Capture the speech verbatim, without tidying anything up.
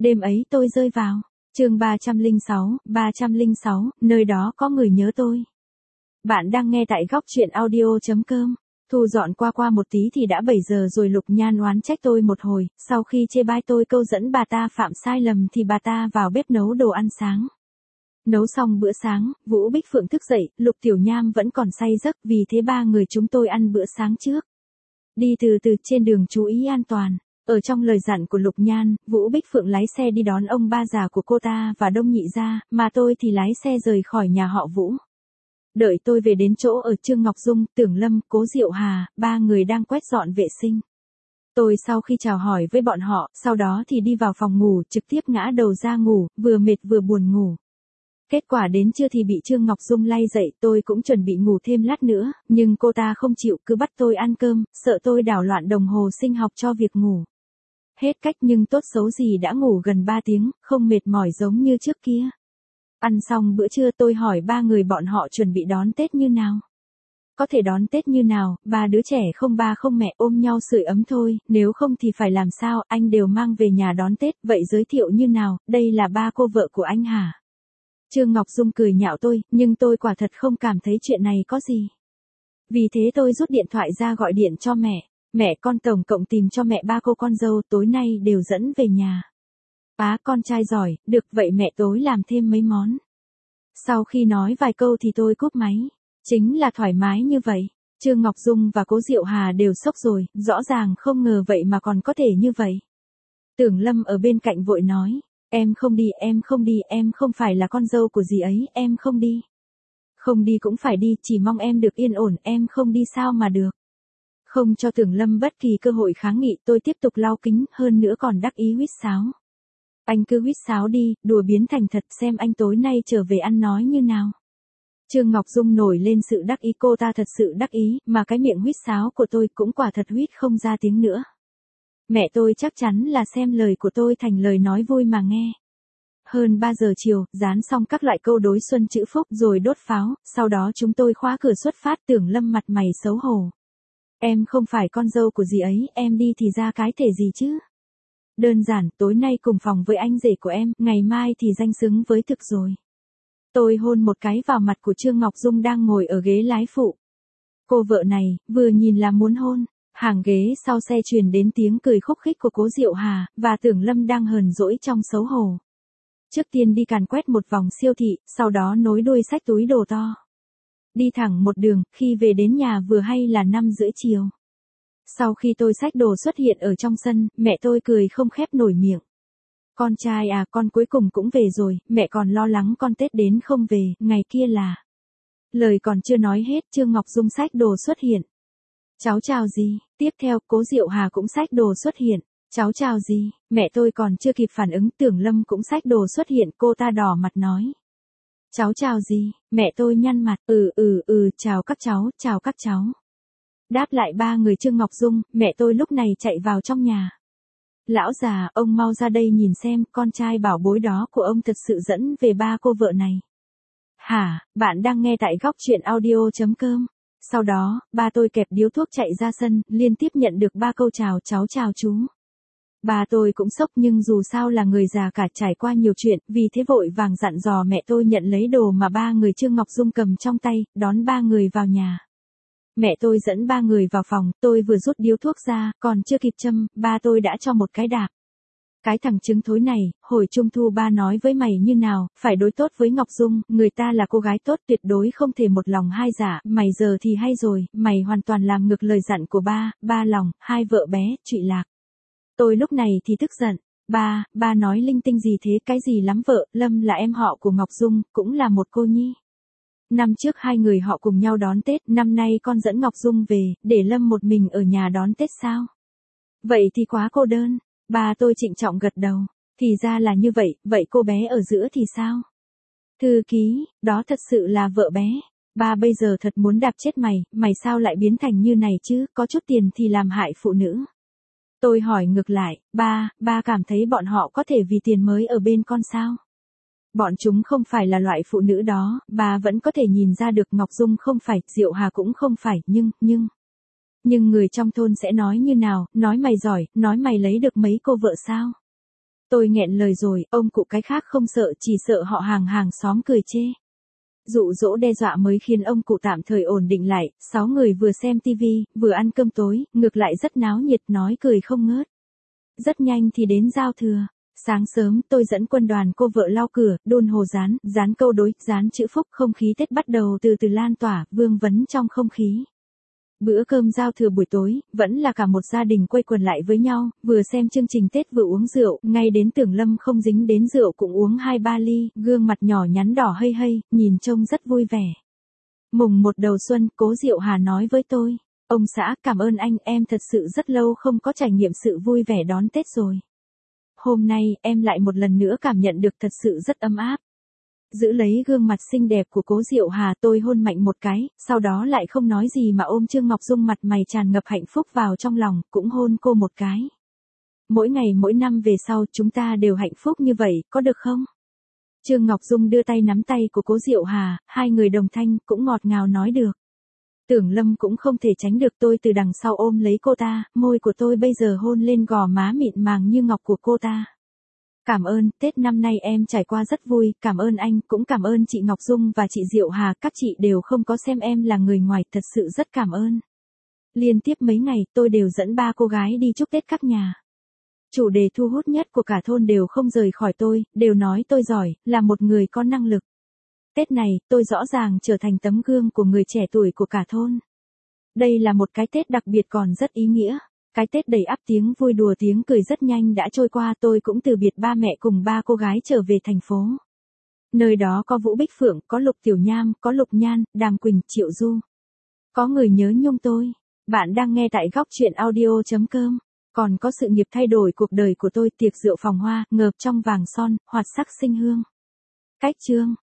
Đêm ấy tôi rơi vào. Chương ba trăm lẻ sáu, ba trăm lẻ sáu, nơi đó có người nhớ tôi. Bạn đang nghe tại góc truyện audio chấm com. Thu dọn qua qua một tí thì đã bảy giờ rồi. Lục Nhan oán trách tôi một hồi, sau khi chê bai tôi câu dẫn bà ta phạm sai lầm thì bà ta vào bếp nấu đồ ăn sáng. Nấu xong bữa sáng, Vũ Bích Phượng thức dậy, Lục Tiểu Nham vẫn còn say giấc, vì thế ba người chúng tôi ăn bữa sáng trước. Đi từ từ trên đường chú ý an toàn. Ở trong lời dặn của Lục Nhan, Vũ Bích Phượng lái xe đi đón ông ba già của cô ta và Đông Nhị gia, mà tôi thì lái xe rời khỏi nhà họ Vũ. Đợi tôi về đến chỗ ở, Trương Ngọc Dung, Tưởng Lâm, Cố Diệu Hà, ba người đang quét dọn vệ sinh. Tôi sau khi chào hỏi với bọn họ, sau đó thì đi vào phòng ngủ, trực tiếp ngã đầu ra ngủ, vừa mệt vừa buồn ngủ. Kết quả đến trưa thì bị Trương Ngọc Dung lay dậy, tôi cũng chuẩn bị ngủ thêm lát nữa, nhưng cô ta không chịu, cứ bắt tôi ăn cơm, sợ tôi đảo loạn đồng hồ sinh học cho việc ngủ. Hết cách nhưng tốt xấu gì đã ngủ gần ba tiếng, không mệt mỏi giống như trước kia. Ăn xong bữa trưa tôi hỏi ba người bọn họ chuẩn bị đón Tết như nào. Có thể đón Tết như nào, ba đứa trẻ không ba không mẹ ôm nhau sưởi ấm thôi, nếu không thì phải làm sao, anh đều mang về nhà đón Tết, vậy giới thiệu như nào, đây là ba cô vợ của anh hả? Trương Ngọc Dung cười nhạo tôi, nhưng tôi quả thật không cảm thấy chuyện này có gì. Vì thế tôi rút điện thoại ra gọi điện cho mẹ. Mẹ con tổng cộng tìm cho mẹ ba cô con dâu, tối nay đều dẫn về nhà. Á, con trai giỏi, được vậy mẹ tối làm thêm mấy món. Sau khi nói vài câu thì tôi cúp máy. Chính là thoải mái như vậy. Trương Ngọc Dung và Cố Diệu Hà đều sốc rồi, rõ ràng không ngờ vậy mà còn có thể như vậy. Tưởng Lâm ở bên cạnh vội nói, em không đi, em không đi, em không phải là con dâu của dì ấy, em không đi. Không đi cũng phải đi, chỉ mong em được yên ổn, em không đi sao mà được. Không cho Tưởng Lâm bất kỳ cơ hội kháng nghị, tôi tiếp tục lau kính, hơn nữa còn đắc ý huýt sáo. Anh cứ huýt sáo đi, đùa biến thành thật, xem anh tối nay trở về ăn nói như nào. Trương Ngọc Dung nổi lên sự đắc ý, cô ta thật sự đắc ý, mà cái miệng huýt sáo của tôi cũng quả thật huýt không ra tiếng nữa. Mẹ tôi chắc chắn là xem lời của tôi thành lời nói vui mà nghe. Hơn ba giờ chiều, dán xong các loại câu đối xuân chữ phúc rồi đốt pháo, sau đó chúng tôi khóa cửa xuất phát. Tưởng Lâm mặt mày xấu hổ. Em không phải con dâu của dì ấy, em đi thì ra cái thể gì chứ? Đơn giản, tối nay cùng phòng với anh rể của em, ngày mai thì danh xứng với thực rồi. Tôi hôn một cái vào mặt của Trương Ngọc Dung đang ngồi ở ghế lái phụ. Cô vợ này, vừa nhìn là muốn hôn. Hàng ghế sau xe truyền đến tiếng cười khúc khích của Cố Diệu Hà, và Tưởng Lâm đang hờn dỗi trong xấu hổ. Trước tiên đi càn quét một vòng siêu thị, sau đó nối đuôi xách túi đồ to. Đi thẳng một đường, khi về đến nhà vừa hay là năm rưỡi chiều. Sau khi tôi xách đồ xuất hiện ở trong sân, mẹ tôi cười không khép nổi miệng. Con trai à, con cuối cùng cũng về rồi, mẹ còn lo lắng con Tết đến không về, ngày kia là... Lời còn chưa nói hết, Trương Ngọc Dung xách đồ xuất hiện. Cháu chào gì? Tiếp theo, Cố Diệu Hà cũng xách đồ xuất hiện. Cháu chào gì? Mẹ tôi còn chưa kịp phản ứng, Tưởng Lâm cũng xách đồ xuất hiện, cô ta đỏ mặt nói. Cháu chào gì? Mẹ tôi nhăn mặt, ừ ừ ừ, chào các cháu, chào các cháu. Đáp lại ba người Trương Ngọc Dung, mẹ tôi lúc này chạy vào trong nhà. Lão già, ông mau ra đây nhìn xem, con trai bảo bối đó của ông thật sự dẫn về ba cô vợ này. Hả, bạn đang nghe tại góc truyện audio chấm com. Sau đó, ba tôi kẹp điếu thuốc chạy ra sân, liên tiếp nhận được ba câu chào cháu chào chú. Ba tôi cũng sốc nhưng dù sao là người già cả trải qua nhiều chuyện, vì thế vội vàng dặn dò mẹ tôi nhận lấy đồ mà ba người Trương Ngọc Dung cầm trong tay, đón ba người vào nhà. Mẹ tôi dẫn ba người vào phòng, tôi vừa rút điếu thuốc ra, còn chưa kịp châm, ba tôi đã cho một cái đạp. Cái thằng trứng thối này, hồi trung thu ba nói với mày như nào, phải đối tốt với Ngọc Dung, người ta là cô gái tốt tuyệt đối không thể một lòng hai dạ, mày giờ thì hay rồi, mày hoàn toàn làm ngược lời dặn của ba, ba lòng, hai vợ bé, trụy lạc. Tôi lúc này thì tức giận, ba, ba nói linh tinh gì thế, cái gì lắm vợ, Lâm là em họ của Ngọc Dung, cũng là một cô nhi. Năm trước hai người họ cùng nhau đón Tết, năm nay con dẫn Ngọc Dung về, để Lâm một mình ở nhà đón Tết sao? Vậy thì quá cô đơn. Ba tôi trịnh trọng gật đầu. Thì ra là như vậy, vậy cô bé ở giữa thì sao? Thư ký, đó thật sự là vợ bé. Ba bây giờ thật muốn đạp chết mày, mày sao lại biến thành như này chứ, có chút tiền thì làm hại phụ nữ. Tôi hỏi ngược lại, ba, ba cảm thấy bọn họ có thể vì tiền mới ở bên con sao? Bọn chúng không phải là loại phụ nữ đó, bà vẫn có thể nhìn ra được Ngọc Dung không phải, Diệu Hà cũng không phải, nhưng, nhưng... Nhưng người trong thôn sẽ nói như nào, nói mày giỏi, nói mày lấy được mấy cô vợ sao? Tôi nghẹn lời rồi, ông cụ cái khác không sợ, chỉ sợ họ hàng hàng xóm cười chê. Dụ dỗ đe dọa mới khiến ông cụ tạm thời ổn định lại, sáu người vừa xem tivi, vừa ăn cơm tối, ngược lại rất náo nhiệt nói cười không ngớt. Rất nhanh thì đến giao thừa. Sáng sớm tôi dẫn quân đoàn cô vợ lau cửa, đôn hồ dán, dán câu đối, dán chữ phúc, không khí Tết bắt đầu từ từ lan tỏa, vương vấn trong không khí. Bữa cơm giao thừa buổi tối, vẫn là cả một gia đình quây quần lại với nhau, vừa xem chương trình Tết vừa uống rượu, ngay đến Tưởng Lâm không dính đến rượu cũng uống hai ba ly, gương mặt nhỏ nhắn đỏ hây hây, nhìn trông rất vui vẻ. Mùng một đầu xuân, Cố Diệu Hà nói với tôi, ông xã cảm ơn anh, em thật sự rất lâu không có trải nghiệm sự vui vẻ đón Tết rồi. Hôm nay, em lại một lần nữa cảm nhận được thật sự rất ấm áp. Giữ lấy gương mặt xinh đẹp của Cố Diệu Hà tôi hôn mạnh một cái, sau đó lại không nói gì mà ôm Trương Ngọc Dung mặt mày tràn ngập hạnh phúc vào trong lòng, cũng hôn cô một cái. Mỗi ngày mỗi năm về sau chúng ta đều hạnh phúc như vậy, có được không? Trương Ngọc Dung đưa tay nắm tay của Cố Diệu Hà, hai người đồng thanh, cũng ngọt ngào nói được. Tưởng Lâm cũng không thể tránh được tôi từ đằng sau ôm lấy cô ta, môi của tôi bây giờ hôn lên gò má mịn màng như ngọc của cô ta. Cảm ơn, Tết năm nay em trải qua rất vui, cảm ơn anh, cũng cảm ơn chị Ngọc Dung và chị Diệu Hà, các chị đều không có xem em là người ngoài, thật sự rất cảm ơn. Liên tiếp mấy ngày, tôi đều dẫn ba cô gái đi chúc Tết các nhà. Chủ đề thu hút nhất của cả thôn đều không rời khỏi tôi, đều nói tôi giỏi, là một người có năng lực. Tết này, tôi rõ ràng trở thành tấm gương của người trẻ tuổi của cả thôn. Đây là một cái Tết đặc biệt còn rất ý nghĩa. Cái Tết đầy ắp tiếng vui đùa tiếng cười rất nhanh đã trôi qua, tôi cũng từ biệt ba mẹ cùng ba cô gái trở về thành phố. Nơi đó có Vũ Bích Phượng, có Lục Tiểu Nham, có Lục Nhan, Đàm Quỳnh, Triệu Du. Có người nhớ nhung tôi. Bạn đang nghe tại góc truyện audio chấm com. Còn có sự nghiệp thay đổi cuộc đời của tôi, tiệc rượu phòng hoa, ngợp trong vàng son, hoạt sắc sinh hương. Cách chương.